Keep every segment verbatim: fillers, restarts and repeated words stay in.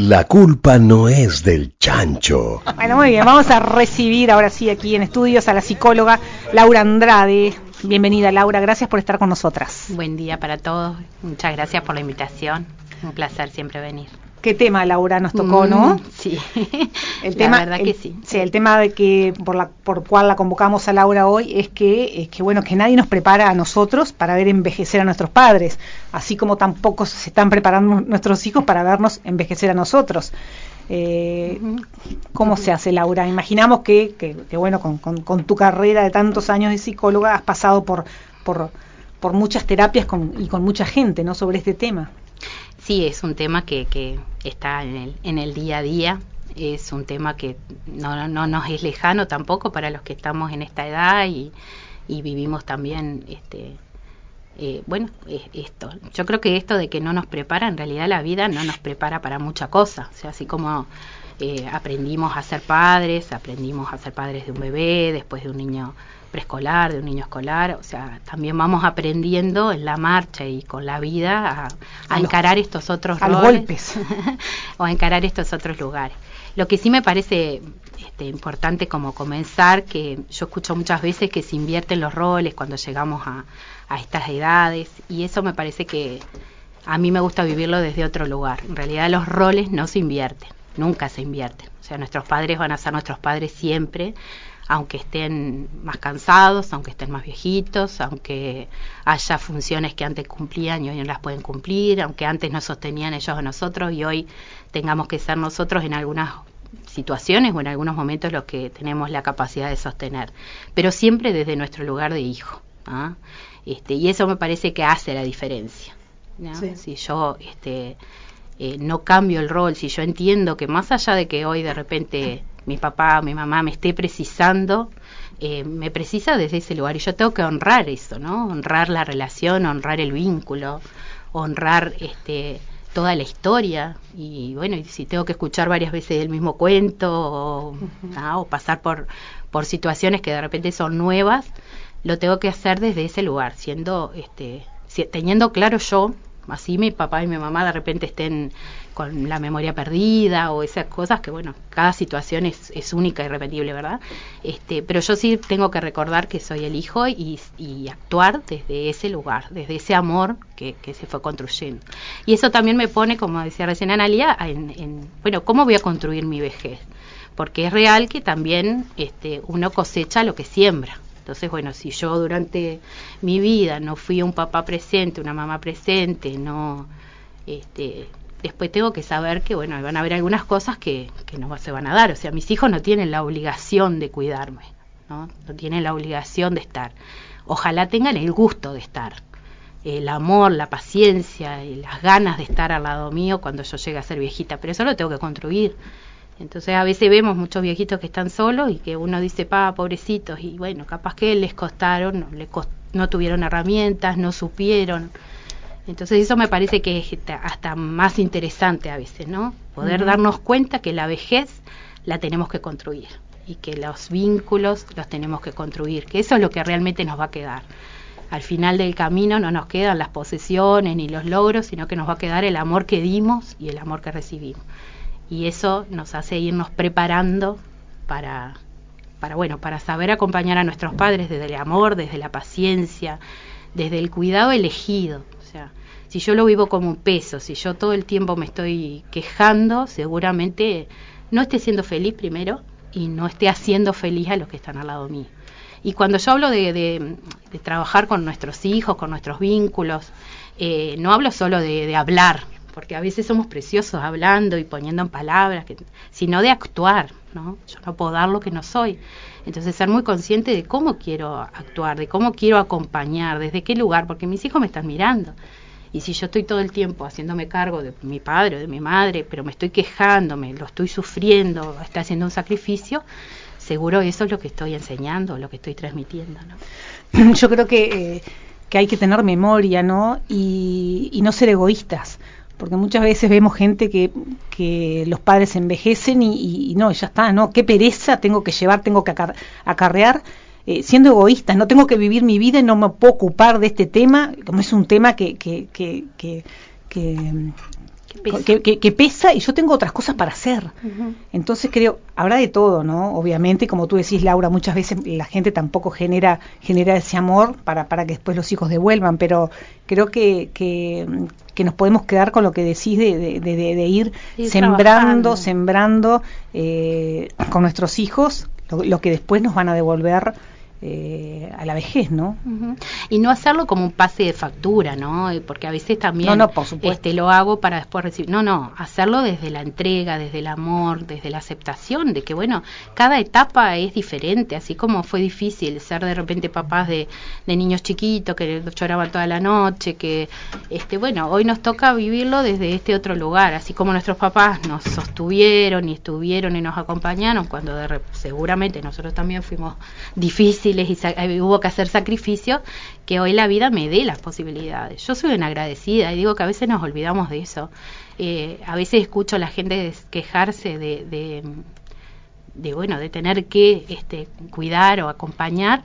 La culpa no es del chancho. Bueno, muy bien, vamos a recibir ahora sí aquí en estudios a la psicóloga Laura Andrade. Bienvenida, Laura, gracias por estar con nosotras. Buen día para todos, muchas gracias por la invitación, un placer siempre venir. ¿Qué tema, Laura, nos tocó, mm, no? Sí, el tema, la verdad el, que sí. Sí, el tema de que por la por cual la convocamos a Laura hoy es que, es que bueno, que nadie nos prepara a nosotros para ver envejecer a nuestros padres, así como tampoco se están preparando nuestros hijos para vernos envejecer a nosotros. Eh, uh-huh. ¿Cómo uh-huh. se hace, Laura? Imaginamos que, que, que bueno, con, con, con tu carrera de tantos años de psicóloga has pasado por por, por muchas terapias con, y con mucha gente, ¿no?, sobre este tema. Sí, es un tema que, que está en el, en el día a día, es un tema que no, no, no nos es lejano tampoco para los que estamos en esta edad y, y vivimos también, este, eh, bueno, esto. Yo creo que esto de que no nos prepara, en realidad la vida no nos prepara para mucha cosa, o sea, así como eh, aprendimos a ser padres, aprendimos a ser padres de un bebé, después de un niño preescolar, de un niño escolar, o sea, también vamos aprendiendo en la marcha y con la vida a, a, a encarar los, estos otros a roles, los golpes o a encarar estos otros lugares. Lo que sí me parece este, importante como comenzar, que yo escucho muchas veces que se invierten los roles cuando llegamos a, a estas edades, y eso me parece que a mí me gusta vivirlo desde otro lugar. En realidad los roles no se invierten, nunca se invierten, o sea, nuestros padres van a ser nuestros padres siempre, aunque estén más cansados, aunque estén más viejitos, aunque haya funciones que antes cumplían y hoy no las pueden cumplir, aunque antes nos sostenían ellos a nosotros y hoy tengamos que ser nosotros en algunas situaciones o en algunos momentos los que tenemos la capacidad de sostener, pero siempre desde nuestro lugar de hijo, ¿ah? Este, y eso me parece que hace la diferencia, ¿no? Sí. Si yo este, eh, no cambio el rol, si yo entiendo que más allá de que hoy de repente mi papá o mi mamá me esté precisando, eh, me precisa desde ese lugar y yo tengo que honrar eso, ¿no? Honrar la relación, honrar el vínculo, honrar este toda la historia y bueno, y si tengo que escuchar varias veces el mismo cuento o, uh-huh. ¿no? o pasar por, por situaciones que de repente son nuevas, lo tengo que hacer desde ese lugar, siendo este si, teniendo claro yo, así mi papá y mi mamá de repente estén con la memoria perdida o esas cosas que bueno, cada situación es, es única y irrepetible, ¿verdad? Este, pero yo sí tengo que recordar que soy el hijo y, y actuar desde ese lugar, desde ese amor que, que se fue construyendo. Y eso también me pone, como decía recién Analia, en, en bueno, ¿cómo voy a construir mi vejez? Porque es real que también este, uno cosecha lo que siembra. Entonces, bueno, si yo durante mi vida no fui un papá presente, una mamá presente, no, este, después tengo que saber que, bueno, van a haber algunas cosas que, que no se van a dar. O sea, mis hijos no tienen la obligación de cuidarme, ¿no? No tienen la obligación de estar. Ojalá tengan el gusto de estar, el amor, la paciencia, y las ganas de estar al lado mío cuando yo llegue a ser viejita, pero eso lo tengo que construir. Entonces a veces vemos muchos viejitos que están solos y que uno dice, pa, pobrecitos, y bueno, capaz que les costaron, no, les cost- no tuvieron herramientas, no supieron. Entonces eso me parece que es hasta más interesante a veces, ¿no? Poder uh-huh. darnos cuenta que la vejez la tenemos que construir y que los vínculos los tenemos que construir, que eso es lo que realmente nos va a quedar. Al final del camino no nos quedan las posesiones ni los logros, sino que nos va a quedar el amor que dimos y el amor que recibimos. Y eso nos hace irnos preparando para, para, bueno, para saber acompañar a nuestros padres desde el amor, desde la paciencia, desde el cuidado elegido. O sea, si yo lo vivo como un peso, si yo todo el tiempo me estoy quejando, seguramente no esté siendo feliz primero y no esté haciendo feliz a los que están al lado mío. Y cuando yo hablo de, de, de trabajar con nuestros hijos, con nuestros vínculos, eh, no hablo solo de, de hablar, porque a veces somos preciosos hablando y poniendo en palabras, que, sino de actuar, ¿no? Yo no puedo dar lo que no soy. Entonces ser muy consciente de cómo quiero actuar, de cómo quiero acompañar, desde qué lugar, porque mis hijos me están mirando. Y si yo estoy todo el tiempo haciéndome cargo de mi padre o de mi madre, pero me estoy quejando, me lo estoy sufriendo, está haciendo un sacrificio, seguro eso es lo que estoy enseñando, lo que estoy transmitiendo, ¿no? Yo creo que, eh, que hay que tener memoria, ¿no? Y, y no ser egoístas. Porque muchas veces vemos gente que, que los padres envejecen y, y, y no, ya está, ¿no? Qué pereza, tengo que llevar, tengo que acar- acarrear, eh, siendo egoístas, no tengo que vivir mi vida y no me puedo ocupar de este tema, como es un tema que, que, que, que, que, Que pesa. Que, que, que pesa y yo tengo otras cosas para hacer. Uh-huh. Entonces creo, habrá de todo, ¿no? Obviamente, como tú decís, Laura, muchas veces la gente tampoco genera genera ese amor para, para que después los hijos devuelvan, pero creo que, que, que nos podemos quedar con lo que decís de, de, de, de ir sí, sembrando, trabajando. sembrando eh, con nuestros hijos lo, lo que después nos van a devolver Eh, a la vejez, ¿no? Uh-huh. Y no hacerlo como un pase de factura, ¿no? Porque a veces también no, no, por supuesto. este, lo hago para después recibir. No, no, hacerlo desde la entrega, desde el amor, desde la aceptación de que, bueno, cada etapa es diferente, así como fue difícil ser de repente papás de, de niños chiquitos que lloraban toda la noche, que, este, bueno, hoy nos toca vivirlo desde este otro lugar, así como nuestros papás nos sostuvieron y estuvieron y nos acompañaron cuando de rep- seguramente nosotros también fuimos difíciles y sa- hubo que hacer sacrificios, que hoy la vida me dé las posibilidades. Yo soy una agradecida y digo que a veces nos olvidamos de eso. Eh, a veces escucho a la gente quejarse de, de, de bueno, de tener que este, cuidar o acompañar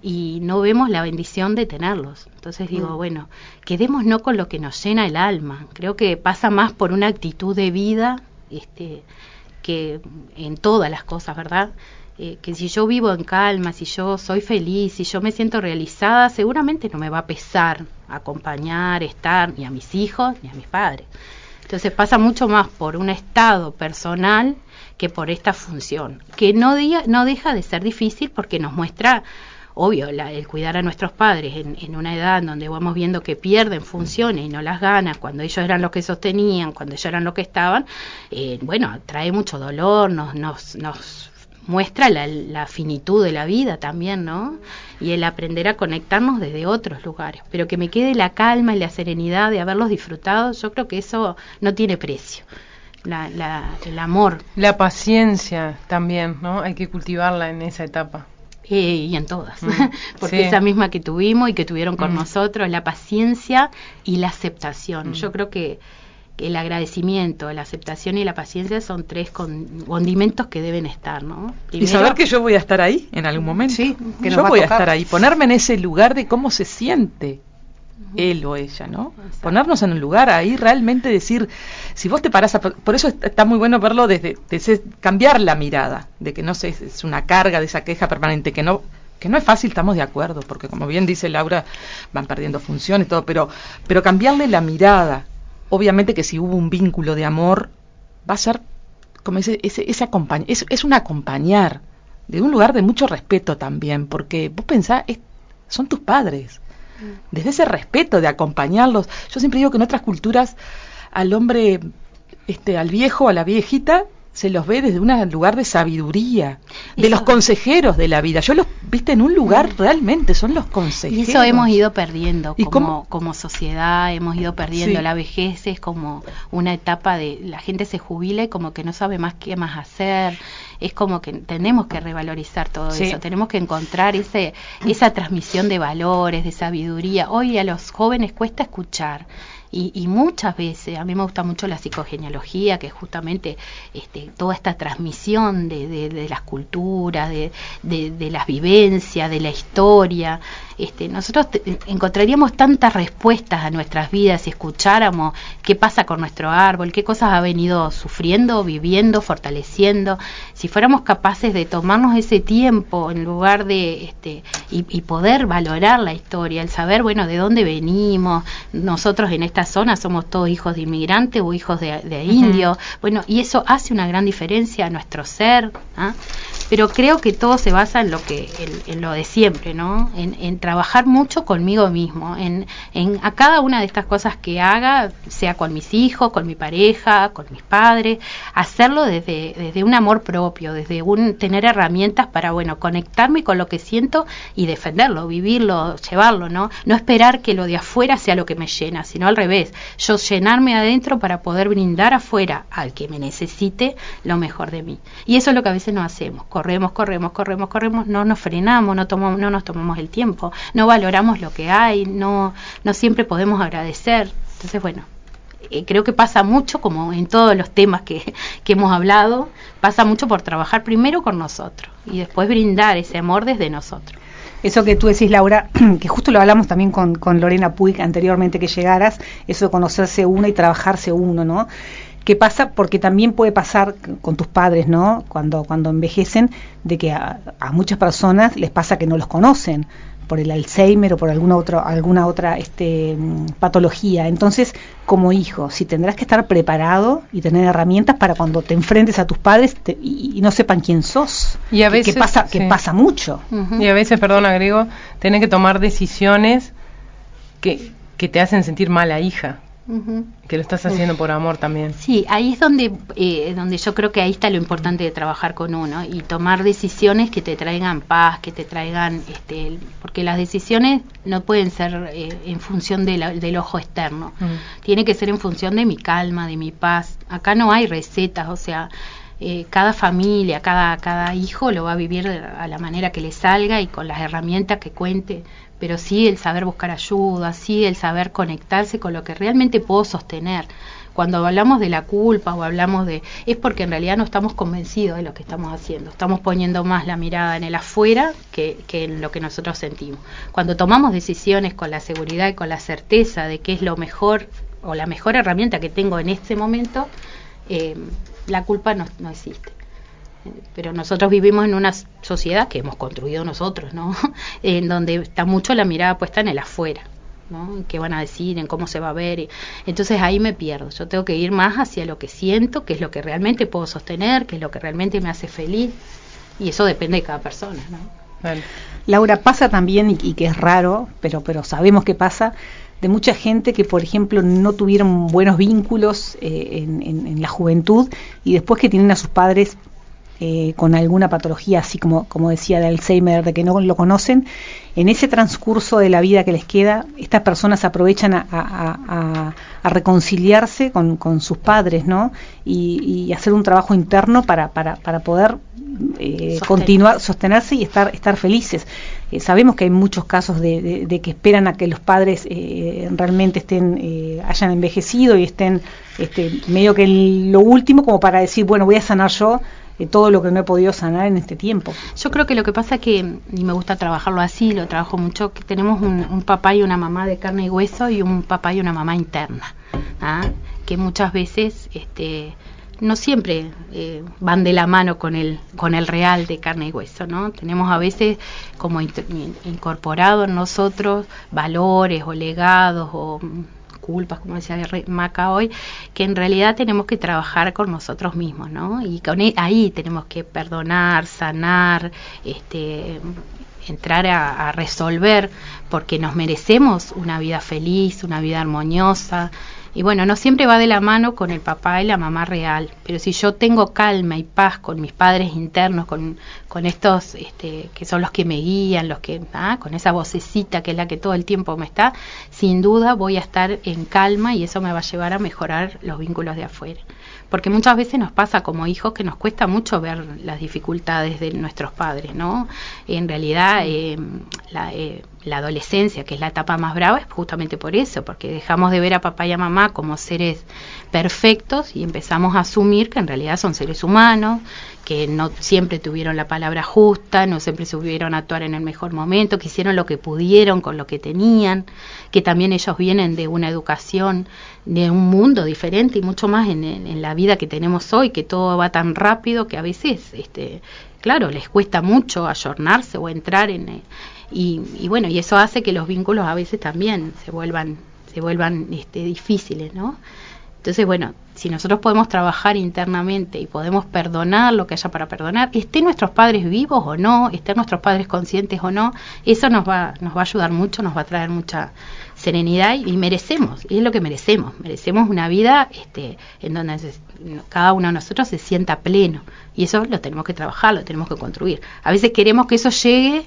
y no vemos la bendición de tenerlos. Entonces digo, mm. bueno, quedémonos con lo que nos llena el alma. Creo que pasa más por una actitud de vida este, que en todas las cosas, ¿verdad? Eh, que si yo vivo en calma, si yo soy feliz, si yo me siento realizada, seguramente no me va a pesar acompañar, estar ni a mis hijos ni a mis padres. Entonces pasa mucho más por un estado personal que por esta función, que no, diga, no deja de ser difícil porque nos muestra, obvio, la, el cuidar a nuestros padres en, en una edad donde vamos viendo que pierden funciones y no las ganan, cuando ellos eran los que sostenían, cuando ellos eran los que estaban, eh, bueno, trae mucho dolor, nos... nos, nos muestra la, la finitud de la vida también, ¿no? Y el aprender a conectarnos desde otros lugares, pero que me quede la calma y la serenidad de haberlos disfrutado, yo creo que eso no tiene precio. La, la, el amor. La paciencia también, ¿no? Hay que cultivarla en esa etapa. Eh, y en todas, mm, porque sí. esa misma que tuvimos y que tuvieron con mm. nosotros, la paciencia y la aceptación. Mm. Yo creo que el agradecimiento, la aceptación y la paciencia son tres con, condimentos que deben estar, ¿no? Primero, y saber que yo voy a estar ahí en algún momento. Sí, que yo nos voy va a, a estar ahí, ponerme en ese lugar de cómo se siente uh-huh. él o ella, ¿no? Exacto. Ponernos en un lugar ahí, realmente decir, si vos te parás, a, por eso está muy bueno verlo desde, desde cambiar la mirada, de que no sé, es una carga de esa queja permanente, que no que no es fácil, estamos de acuerdo, porque como bien dice Laura, van perdiendo función y todo, pero, pero cambiarle la mirada. Obviamente que si hubo un vínculo de amor, va a ser como ese, ese, ese acompañar, es, es un acompañar, de un lugar de mucho respeto también, porque vos pensás, es, son tus padres, desde ese respeto de acompañarlos. Yo siempre digo que en otras culturas al hombre, este, al viejo, a la viejita, se los ve desde un lugar de sabiduría, de eso, los consejeros de la vida. Yo los, viste, en un lugar realmente, son los consejeros. Y eso hemos ido perdiendo como, como sociedad, hemos ido perdiendo. Sí. La vejez es como una etapa de, la gente se jubila y como que no sabe más qué más hacer. Es como que tenemos que revalorizar todo sí. eso, tenemos que encontrar ese esa transmisión de valores, de sabiduría. Hoy a los jóvenes cuesta escuchar. Y, y muchas veces, a mí me gusta mucho la psicogenealogía, que es justamente este, toda esta transmisión de, de, de las culturas, de, de, de las vivencias, de la historia. Este, nosotros te, encontraríamos tantas respuestas a nuestras vidas si escucháramos qué pasa con nuestro árbol, qué cosas ha venido sufriendo, viviendo, fortaleciendo. Si fuéramos capaces de tomarnos ese tiempo en lugar de este y, y poder valorar la historia, el saber, bueno, de dónde venimos, nosotros en esta zona somos todos hijos de inmigrantes o hijos de, de uh-huh. indios, bueno, y eso hace una gran diferencia a nuestro ser, ¿ah? Pero creo que todo se basa en lo que en, en lo de siempre, ¿no? En, en trabajar mucho conmigo mismo, en, en a cada una de estas cosas que haga, sea con mis hijos, con mi pareja, con mis padres, hacerlo desde, desde un amor propio, desde un tener herramientas para, bueno, conectarme con lo que siento y defenderlo, vivirlo, llevarlo, ¿no? No esperar que lo de afuera sea lo que me llena, sino al revés, yo llenarme adentro para poder brindar afuera al que me necesite lo mejor de mí. Y eso es lo que a veces no hacemos. Corremos, corremos, corremos, corremos, no nos frenamos, no tomamos, no nos tomamos el tiempo, no valoramos lo que hay, no, no siempre podemos agradecer. Entonces, bueno, eh, creo que pasa mucho, como en todos los temas que, que hemos hablado, pasa mucho por trabajar primero con nosotros y después brindar ese amor desde nosotros. Eso que tú decís, Laura, que justo lo hablamos también con, con Lorena Puig anteriormente que llegaras, eso de conocerse uno y trabajarse uno, ¿no? ¿Qué pasa? Porque también puede pasar con tus padres, ¿no? Cuando, cuando envejecen, de que a, a muchas personas les pasa que no los conocen por el Alzheimer o por alguna otra alguna otra este, patología. Entonces, como hijo, si tendrás que estar preparado y tener herramientas para cuando te enfrentes a tus padres te, y, y no sepan quién sos. Y a veces, que, que pasa, sí. que pasa mucho. Uh-huh. Y a veces, perdón, agrego, tenés que tomar decisiones que, que te hacen sentir mala hija. Uh-huh. Que lo estás haciendo por amor también. Sí, ahí es donde eh, donde yo creo que ahí está lo importante de trabajar con uno y tomar decisiones que te traigan paz, que te traigan, este, porque las decisiones no pueden ser eh, en función de la, del ojo externo, uh-huh. Tiene que ser en función de mi calma, de mi paz. Acá no hay recetas, o sea, eh, cada familia, cada cada hijo lo va a vivir a la manera que le salga y con las herramientas que cuente. Pero sí el saber buscar ayuda, sí el saber conectarse con lo que realmente puedo sostener. Cuando hablamos de la culpa o hablamos de... es porque en realidad no estamos convencidos de lo que estamos haciendo. Estamos poniendo más la mirada en el afuera que, que en lo que nosotros sentimos. Cuando tomamos decisiones con la seguridad y con la certeza de que es lo mejor o la mejor herramienta que tengo en este momento, eh, la culpa no, no existe. Pero nosotros vivimos en una sociedad que hemos construido nosotros, ¿no? En donde está mucho la mirada puesta en el afuera, ¿no? En qué van a decir, en cómo se va a ver. Y entonces ahí me pierdo. Yo tengo que ir más hacia lo que siento, que es lo que realmente puedo sostener, que es lo que realmente me hace feliz. Y eso depende de cada persona, ¿no? Bueno. Laura, pasa también, y, y que es raro, pero, pero sabemos que pasa, de mucha gente que, por ejemplo, no tuvieron buenos vínculos eh, en, en, en la juventud y después que tienen a sus padres Eh, con alguna patología, así como, como decía, de Alzheimer, de que no lo conocen, en ese transcurso de la vida que les queda, estas personas aprovechan a, a, a, a reconciliarse con, con sus padres, ¿no? Y, y hacer un trabajo interno para, para, para poder eh, continuar, sostenerse y estar, estar felices. Eh, sabemos que hay muchos casos de, de, de que esperan a que los padres eh, realmente estén, eh, hayan envejecido y estén este, medio que el, lo último como para decir, bueno, voy a sanar yo de todo lo que no he podido sanar en este tiempo. Yo creo que lo que pasa es que, y me gusta trabajarlo así, lo trabajo mucho, que tenemos un, un papá y una mamá de carne y hueso y un papá y una mamá interna, ¿ah? Que muchas veces este, no siempre eh, van de la mano con el, con el real de carne y hueso, ¿no? Tenemos a veces como in, incorporado en nosotros valores o legados o culpas, como decía Maca hoy, que en realidad tenemos que trabajar con nosotros mismos, ¿no? Y con ahí tenemos que perdonar, sanar, este, entrar a, a resolver, porque nos merecemos una vida feliz, una vida armoniosa. Y bueno, no siempre va de la mano con el papá y la mamá real, pero si yo tengo calma y paz con mis padres internos, con, con estos este, que son los que me guían, los que ah, con esa vocecita que es la que todo el tiempo me está, sin duda voy a estar en calma y eso me va a llevar a mejorar los vínculos de afuera. Porque muchas veces nos pasa como hijos que nos cuesta mucho ver las dificultades de nuestros padres, ¿no? En realidad, eh, la, eh, la adolescencia, que es la etapa más brava, es justamente por eso, porque dejamos de ver a papá y a mamá como seres perfectos y empezamos a asumir que en realidad son seres humanos, que no siempre tuvieron la palabra justa, no siempre supieron actuar en el mejor momento, que hicieron lo que pudieron con lo que tenían, que también ellos vienen de una educación, de un mundo diferente y mucho más en, en, en la vida que tenemos hoy, que todo va tan rápido que a veces, este, claro, les cuesta mucho ayornarse o entrar en... Y, y bueno, y eso hace que los vínculos a veces también se vuelvan, se vuelvan este, difíciles, ¿no? Entonces, bueno, si nosotros podemos trabajar internamente y podemos perdonar lo que haya para perdonar, estén nuestros padres vivos o no, estén nuestros padres conscientes o no, eso nos va, nos va a ayudar mucho, nos va a traer mucha serenidad y, y merecemos, y es lo que merecemos, merecemos una vida este, en donde se, cada uno de nosotros se sienta pleno, y eso lo tenemos que trabajar, lo tenemos que construir. A veces queremos que eso llegue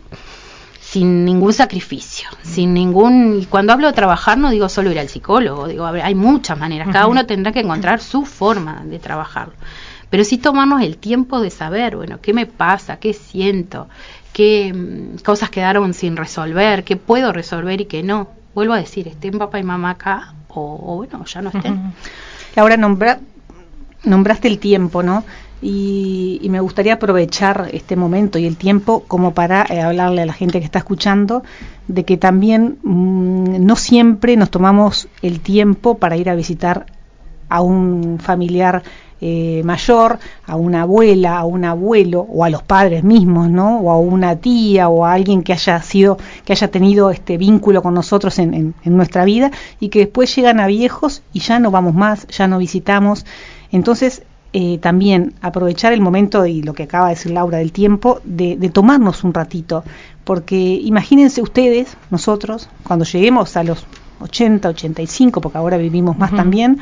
sin ningún sacrificio, sin ningún... Y cuando hablo de trabajar no digo solo ir al psicólogo, digo, a ver, hay muchas maneras, cada uno tendrá que encontrar su forma de trabajarlo, pero sí tomarnos el tiempo de saber, bueno, qué me pasa, qué siento, qué um, cosas quedaron sin resolver, qué puedo resolver y qué no. Vuelvo a decir, estén papá y mamá acá, o, o bueno, ya no estén. Laura, nombra nombraste el tiempo, ¿no? Y, y me gustaría aprovechar este momento y el tiempo como para eh, hablarle a la gente que está escuchando de que también mmm, no siempre nos tomamos el tiempo para ir a visitar a un familiar eh, mayor, a una abuela, a un abuelo o a los padres mismos, ¿no? O a una tía o a alguien que haya sido, que haya tenido este vínculo con nosotros en, en, en nuestra vida y que después llegan a viejos y ya no vamos más, ya no visitamos. Entonces, eh, también aprovechar el momento y lo que acaba de decir Laura del tiempo, de, de tomarnos un ratito, porque imagínense ustedes, nosotros, cuando lleguemos a los ochenta, ochenta y cinco, porque ahora vivimos más uh-huh. también,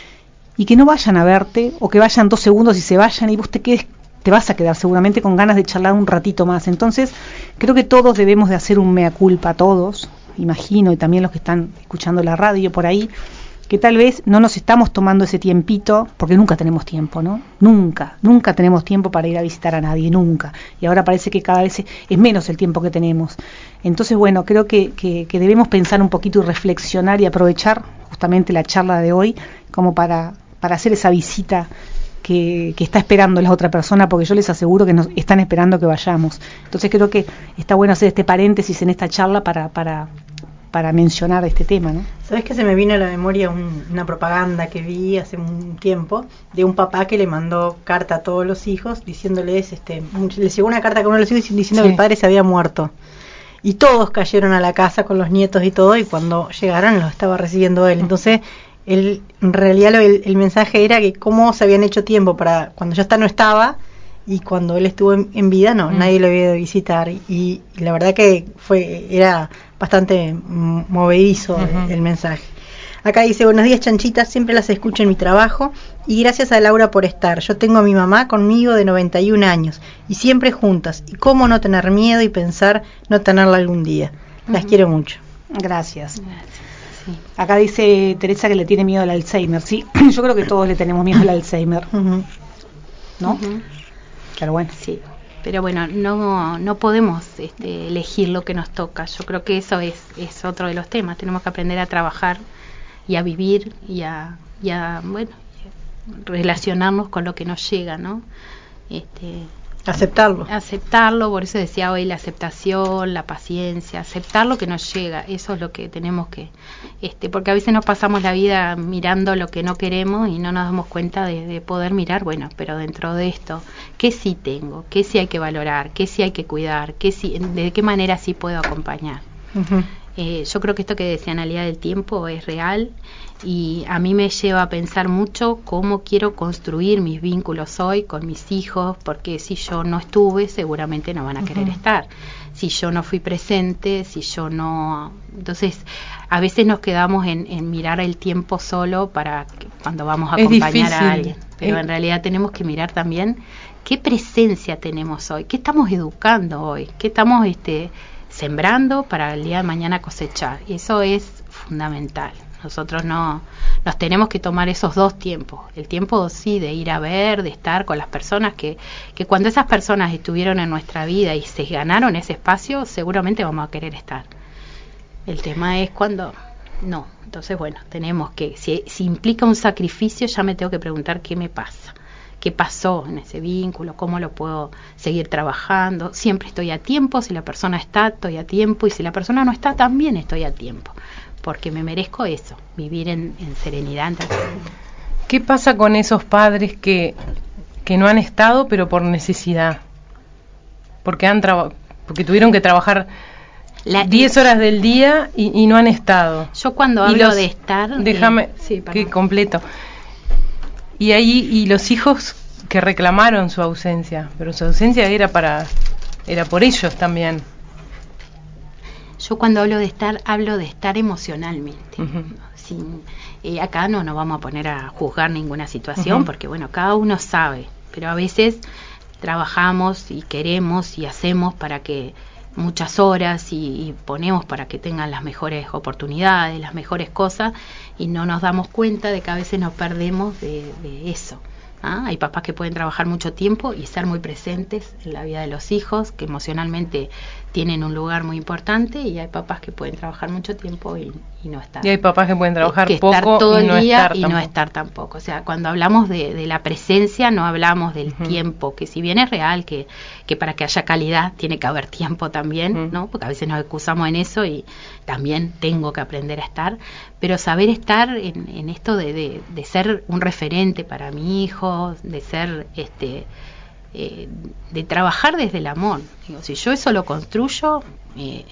y que no vayan a verte, o que vayan dos segundos y se vayan, y vos te quedes, te vas a quedar seguramente con ganas de charlar un ratito más. Entonces, creo que todos debemos de hacer un mea culpa, todos, imagino, y también los que están escuchando la radio por ahí, que tal vez no nos estamos tomando ese tiempito, porque nunca tenemos tiempo, ¿no? Nunca, nunca tenemos tiempo para ir a visitar a nadie, nunca. Y ahora parece que cada vez es menos el tiempo que tenemos. Entonces, bueno, creo que, que, que debemos pensar un poquito y reflexionar y aprovechar justamente la charla de hoy como para, para hacer esa visita que, que está esperando la otra persona, porque yo les aseguro que nos están esperando que vayamos. Entonces creo que está bueno hacer este paréntesis en esta charla para... para para mencionar este tema, ¿no? ¿Sabes que se me vino a la memoria un, una propaganda que vi hace un tiempo de un papá que le mandó carta a todos los hijos diciéndoles, este, les llegó una carta con uno de los hijos diciendo sí. que el padre se había muerto. Y todos cayeron a la casa con los nietos y todo, y cuando llegaron los estaba recibiendo él. Entonces, él, en realidad lo, el, el mensaje era que cómo se habían hecho tiempo para cuando ya está no estaba, y cuando él estuvo en, en vida no, mm. nadie lo había ido a visitar. Y, y la verdad que fue era bastante movedizo uh-huh. el, el mensaje. Acá dice, buenos días chanchitas, siempre las escucho en mi trabajo y gracias a Laura por estar. Yo tengo a mi mamá conmigo de noventa y un años y siempre juntas. Y cómo no tener miedo y pensar no tenerla algún día. Las uh-huh. quiero mucho. Gracias. Gracias. Sí. Acá dice Teresa que le tiene miedo al Alzheimer. Sí, yo creo que todos le tenemos miedo al Alzheimer. Uh-huh. ¿No? Uh-huh. Pero bueno, sí. Pero bueno, no no podemos este, elegir lo que nos toca. Yo creo que eso es, es otro de los temas. Tenemos que aprender a trabajar y a vivir y a, y a bueno, relacionarnos con lo que nos llega, ¿no? Este, aceptarlo. Aceptarlo, por eso decía hoy la aceptación, la paciencia, aceptar lo que nos llega. Eso es lo que tenemos que, este, porque a veces nos pasamos la vida mirando lo que no queremos y no nos damos cuenta de, de poder mirar, bueno, pero dentro de esto, ¿qué sí tengo? ¿Qué sí hay que valorar? ¿Qué sí hay que cuidar? ¿Qué sí, de qué manera sí puedo acompañar? Uh-huh. Eh, yo creo que esto que decía Analia del tiempo es real y a mí me lleva a pensar mucho cómo quiero construir mis vínculos hoy con mis hijos, porque si yo no estuve seguramente no van a querer uh-huh. estar, si yo no fui presente, si yo no... Entonces a veces nos quedamos en, en mirar el tiempo solo para que, cuando vamos a es acompañar difícil. a alguien, pero es... en realidad tenemos que mirar también qué presencia tenemos hoy, qué estamos educando hoy, qué estamos este sembrando para el día de mañana cosechar. Y eso es fundamental. Nosotros no nos tenemos que tomar esos dos tiempos. El tiempo sí de ir a ver, de estar con las personas que, que cuando esas personas estuvieron en nuestra vida y se ganaron ese espacio, seguramente vamos a querer estar. El tema es cuando no. Entonces, bueno, tenemos que, si, si implica un sacrificio, ya me tengo que preguntar qué me pasa. ¿Qué pasó en ese vínculo? ¿Cómo lo puedo seguir trabajando? Siempre estoy a tiempo, si la persona está, estoy a tiempo, y si la persona no está, también estoy a tiempo, porque me merezco eso, vivir en, en serenidad. ¿Qué pasa con esos padres que, que no han estado, pero por necesidad? Porque, han traba- porque tuvieron que trabajar diez horas del día y, y no han estado. Yo cuando hablo los, de estar... Déjame eh, sí, que completo. Y ahí y los hijos que reclamaron su ausencia, pero su ausencia era para era por ellos también. Yo cuando hablo de estar, hablo de estar emocionalmente. Uh-huh. Sin, eh, acá no nos vamos a poner a juzgar ninguna situación, uh-huh. porque bueno, cada uno sabe, pero a veces trabajamos y queremos y hacemos para que muchas horas y, y ponemos para que tengan las mejores oportunidades, las mejores cosas, y no nos damos cuenta de que a veces nos perdemos de, de eso, ¿Ah? Hay papás que pueden trabajar mucho tiempo y ser muy presentes en la vida de los hijos, que emocionalmente tienen un lugar muy importante, y hay papás que pueden trabajar mucho tiempo y, y no estar. Y hay papás que pueden trabajar que poco estar todo y el no día estar y tampoco. no estar tampoco. O sea, cuando hablamos de, de la presencia no hablamos del Uh-huh. tiempo, que si bien es real que, que para que haya calidad tiene que haber tiempo también, Uh-huh. ¿no? Porque a veces nos excusamos en eso y también tengo que aprender a estar, pero saber estar en, en esto de, de, de ser un referente para mi hijo, de ser este eh, de trabajar desde el amor. Digo, si yo eso lo construyo, eh,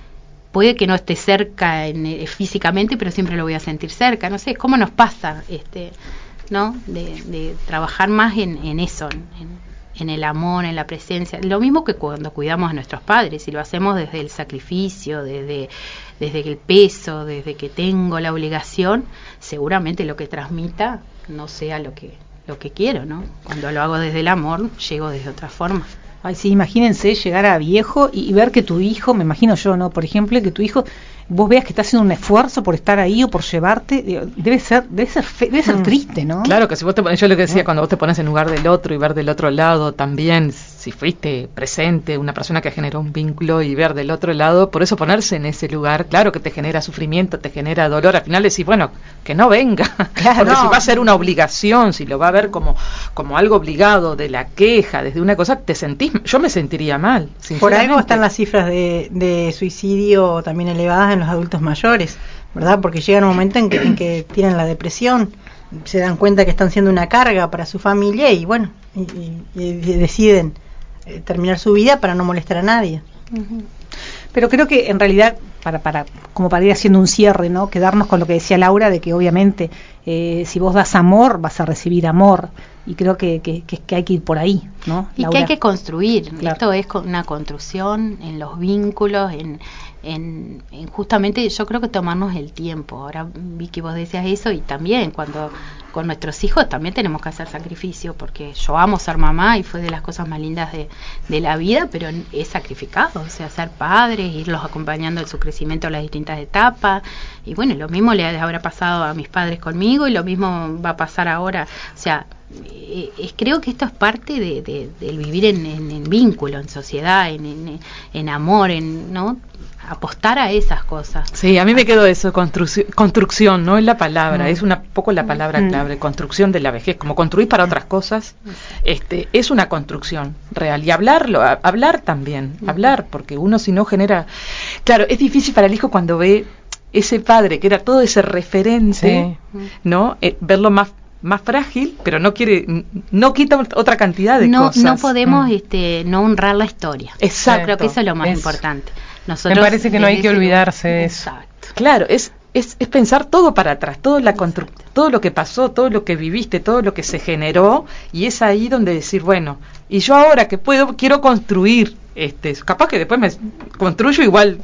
puede que no esté cerca en, eh, físicamente, pero siempre lo voy a sentir cerca. No sé, es como nos pasa, este, ¿no? De, de trabajar más en, en eso, en, en el amor, en la presencia. Lo mismo que cuando cuidamos a nuestros padres, y lo hacemos desde el sacrificio, desde, desde el peso, desde que tengo la obligación, seguramente lo que transmita no sea lo que lo que quiero, ¿no? Cuando lo hago desde el amor, llego desde otra forma. Ay, sí, imagínense llegar a viejo y, y ver que tu hijo, me imagino yo, ¿no? Por ejemplo, que tu hijo, vos veas que está haciendo un esfuerzo por estar ahí o por llevarte, digo, debe ser debe ser fe, debe ser mm. triste, ¿no? Claro que si vos te pones, yo lo que decía, bueno. cuando vos te pones en lugar del otro y ver del otro lado también, si fuiste presente, una persona que generó un vínculo, y ver del otro lado, por eso ponerse en ese lugar, claro que te genera sufrimiento, te genera dolor, al final decís, bueno, que no venga, claro, porque no. Si va a ser una obligación, si lo va a ver como, como algo obligado, de la queja, desde una cosa, te sentís, yo me sentiría mal. Por algo están las cifras de, de suicidio también elevadas en los adultos mayores, ¿verdad? Porque llega un momento en que, en que tienen la depresión, se dan cuenta que están siendo una carga para su familia y bueno, y, y, y deciden eh, terminar su vida para no molestar a nadie. Uh-huh. Pero creo que en realidad, para, para como para ir haciendo un cierre, ¿no? Quedarnos con lo que decía Laura, de que obviamente eh, si vos das amor, vas a recibir amor. Y creo que, que, que, que hay que ir por ahí, ¿no? Y Laura. que hay que construir. Claro. Esto es una construcción en los vínculos, en, en, en justamente yo creo que tomarnos el tiempo. Ahora Vicky, vos decías eso, y también cuando con nuestros hijos también tenemos que hacer sacrificio, porque yo amo ser mamá y fue de las cosas más lindas de, de la vida, pero es sacrificado, o sea, ser padres, irlos acompañando en su crecimiento a las distintas etapas, y bueno, lo mismo le habrá pasado a mis padres conmigo y lo mismo va a pasar ahora, o sea, eh, eh, creo que esto es parte de, de, del vivir en, en, en vínculo, en sociedad, en, en, en amor, en, ¿no? Apostar a esas cosas. Sí, a mí me quedó eso, construcción, construcción, no es la palabra, mm. es una poco la palabra mm. clave, construcción de la vejez, como construir para otras cosas, este, es una construcción real, y hablarlo, a, hablar también, mm. hablar, porque uno si no genera, claro, es difícil para el hijo cuando ve ese padre que era todo ese referente, sí. ¿no? Eh, verlo más más frágil, pero no quiere, no quita otra cantidad de no, cosas. No podemos, mm. este, no honrar la historia. Exacto. Yo creo que eso es lo más es, importante. Nosotros, me parece que no hay que olvidarse de eso. Exacto. Claro, es, es, es pensar todo para atrás, todo, la constru- todo lo que pasó, todo lo que viviste, todo lo que se generó, y es ahí donde decir, bueno, y yo ahora que puedo, quiero construir, este, capaz que después me construyo igual.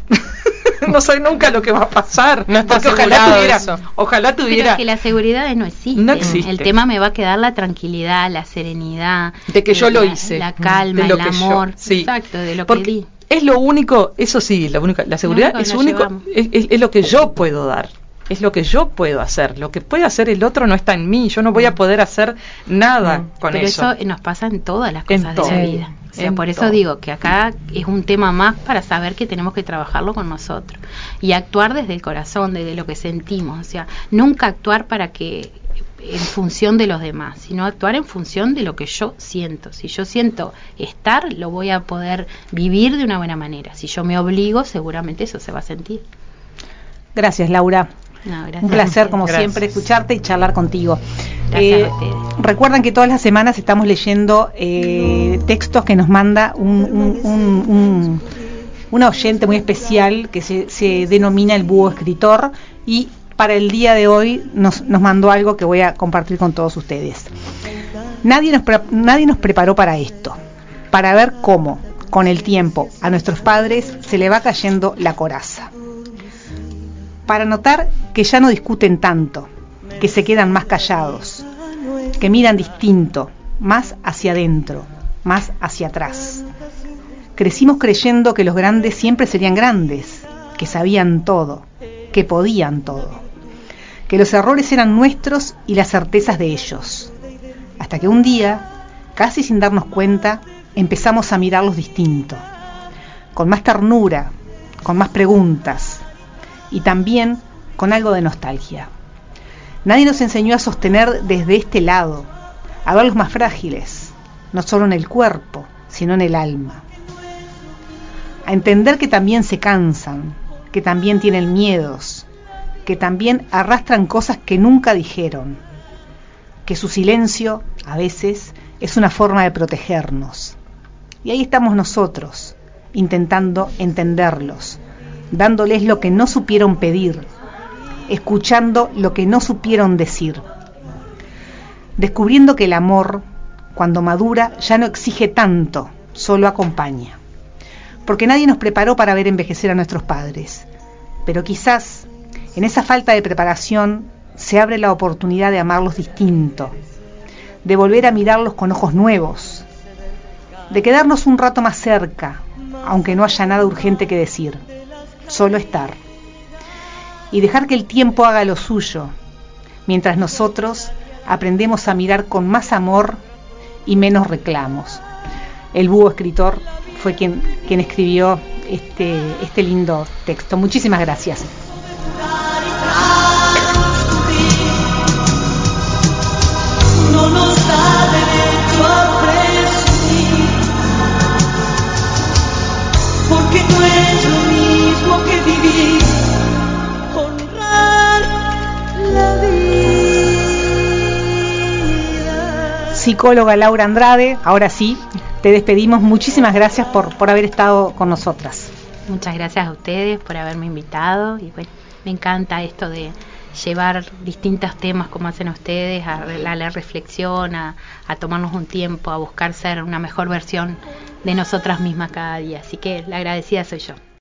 No sé nunca lo que va a pasar, no porque ojalá tuviera, eso. ojalá tuviera. Pero es que las seguridades no existen. No existe. El tema me va a quedar la tranquilidad, la serenidad, de que yo la, lo hice, la calma, el amor, yo, sí. exacto, de lo porque que di. Es lo único, eso sí, la única, la seguridad es único, es, es, es lo que yo puedo dar. Es lo que yo puedo hacer. Lo que puede hacer el otro no está en mí. Yo no voy a poder hacer nada mm. con Pero eso. eso nos pasa en todas las cosas en de todo. la vida. O sea, en por eso todo. digo que acá es un tema más para saber que tenemos que trabajarlo con nosotros. Y actuar desde el corazón, desde lo que sentimos. O sea, nunca actuar para que en función de los demás, sino actuar en función de lo que yo siento. Si yo siento estar, lo voy a poder vivir de una buena manera. Si yo me obligo, seguramente eso se va a sentir. Gracias, Laura. No, gracias. Un placer, como gracias. siempre, escucharte y charlar contigo. Gracias eh, a ustedes. Recuerdan que todas las semanas estamos leyendo eh, textos que nos manda un, un, un, un, una oyente muy especial que se, se denomina el Búho Escritor, y para el día de hoy nos, nos mandó algo que voy a compartir con todos ustedes. Nadie nos, pre- nadie nos preparó para esto, para ver cómo, con el tiempo, a nuestros padres se le va cayendo la coraza. Para notar que ya no discuten tanto, que se quedan más callados, que miran distinto, más hacia adentro, más hacia atrás. Crecimos creyendo que los grandes siempre serían grandes, que sabían todo, que podían todo, que los errores eran nuestros y las certezas de ellos. Hasta que un día, casi sin darnos cuenta, empezamos a mirarlos distinto, con más ternura, con más preguntas y también con algo de nostalgia. Nadie nos enseñó a sostener desde este lado, a verlos más frágiles, no solo en el cuerpo, sino en el alma. A entender que también se cansan, que también tienen miedos, que también arrastran cosas que nunca dijeron, que su silencio, a veces, es una forma de protegernos. Y ahí estamos nosotros, intentando entenderlos, dándoles lo que no supieron pedir, escuchando lo que no supieron decir, descubriendo que el amor, cuando madura, ya no exige tanto, solo acompaña. Porque nadie nos preparó para ver envejecer a nuestros padres, pero quizás en esa falta de preparación se abre la oportunidad de amarlos distinto, de volver a mirarlos con ojos nuevos, de quedarnos un rato más cerca, aunque no haya nada urgente que decir, solo estar. Y dejar que el tiempo haga lo suyo, mientras nosotros aprendemos a mirar con más amor y menos reclamos. El búho escritor fue quien, quien escribió este, este lindo texto. Muchísimas gracias. No nos da derecho a presumir, porque no es lo mismo que vivir, honrar la vida. Psicóloga Laura Andrade, ahora sí, te despedimos. Muchísimas gracias por, por haber estado con nosotras. Muchas gracias a ustedes por haberme invitado y bueno, me encanta esto de llevar distintos temas como hacen ustedes a, a la reflexión, a, a tomarnos un tiempo, a buscar ser una mejor versión de nosotras mismas cada día. Así que la agradecida soy yo.